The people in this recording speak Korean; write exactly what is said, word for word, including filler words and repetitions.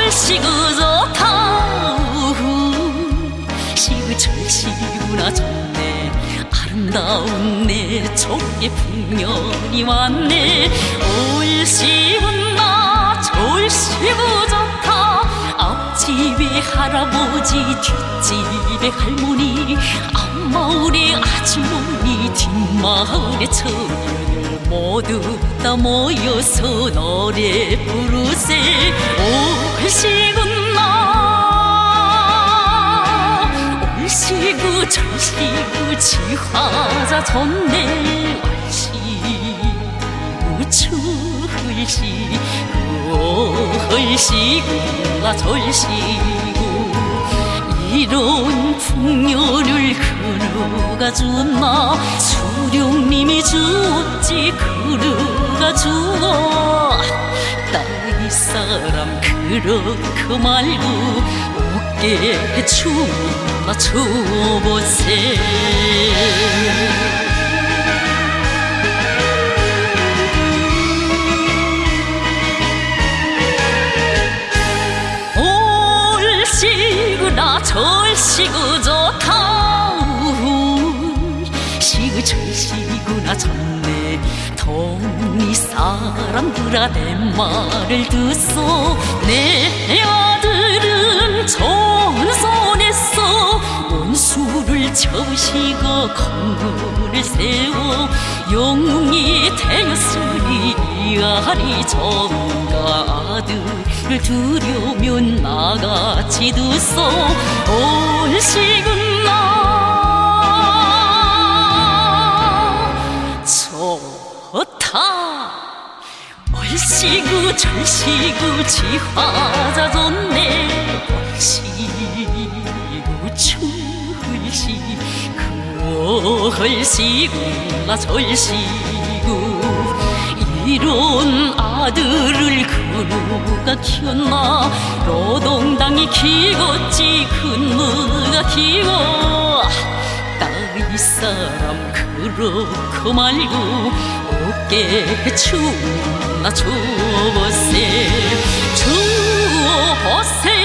절시구 좋다 시구절시구나 좋네 아름다운 내 족의 풍년이 왔네 올시구나 절시구 좋다 앞집에 할아버지 뒷집에 할머니 앞마을에 아주머니 뒷마을에 처녀들 모두 다 모여서 노래 부르세 올시구나 올시구 절시구 지화자 좋네 올시구 출시구 헐시구가 절시구 이런 풍년을 그누가 주었나 수령님이 주었지 그누가 주어 나이 사람 그렇고 말고 어깨에 춤나 춰보세 올시구나 절시구 좋다 시구 절시구나 좋네 동리 사람들아 내 말을 듣소 내 아들은 전선에서 원수를 쳐시고 건물을 세워 영웅이 되었으니 이하리 정가 아들을 두려면 나같이 두소 올시구나 좋다 얼시구 절시구 지화자 좋네 얼시구 출시구 헐시구나 절시구 이런 아들을 그누가 키웠나 노동당이 키웠지 그누가 키워 나이 사람 그렇고 말고 어깨에 춤나 춰보세 춰보세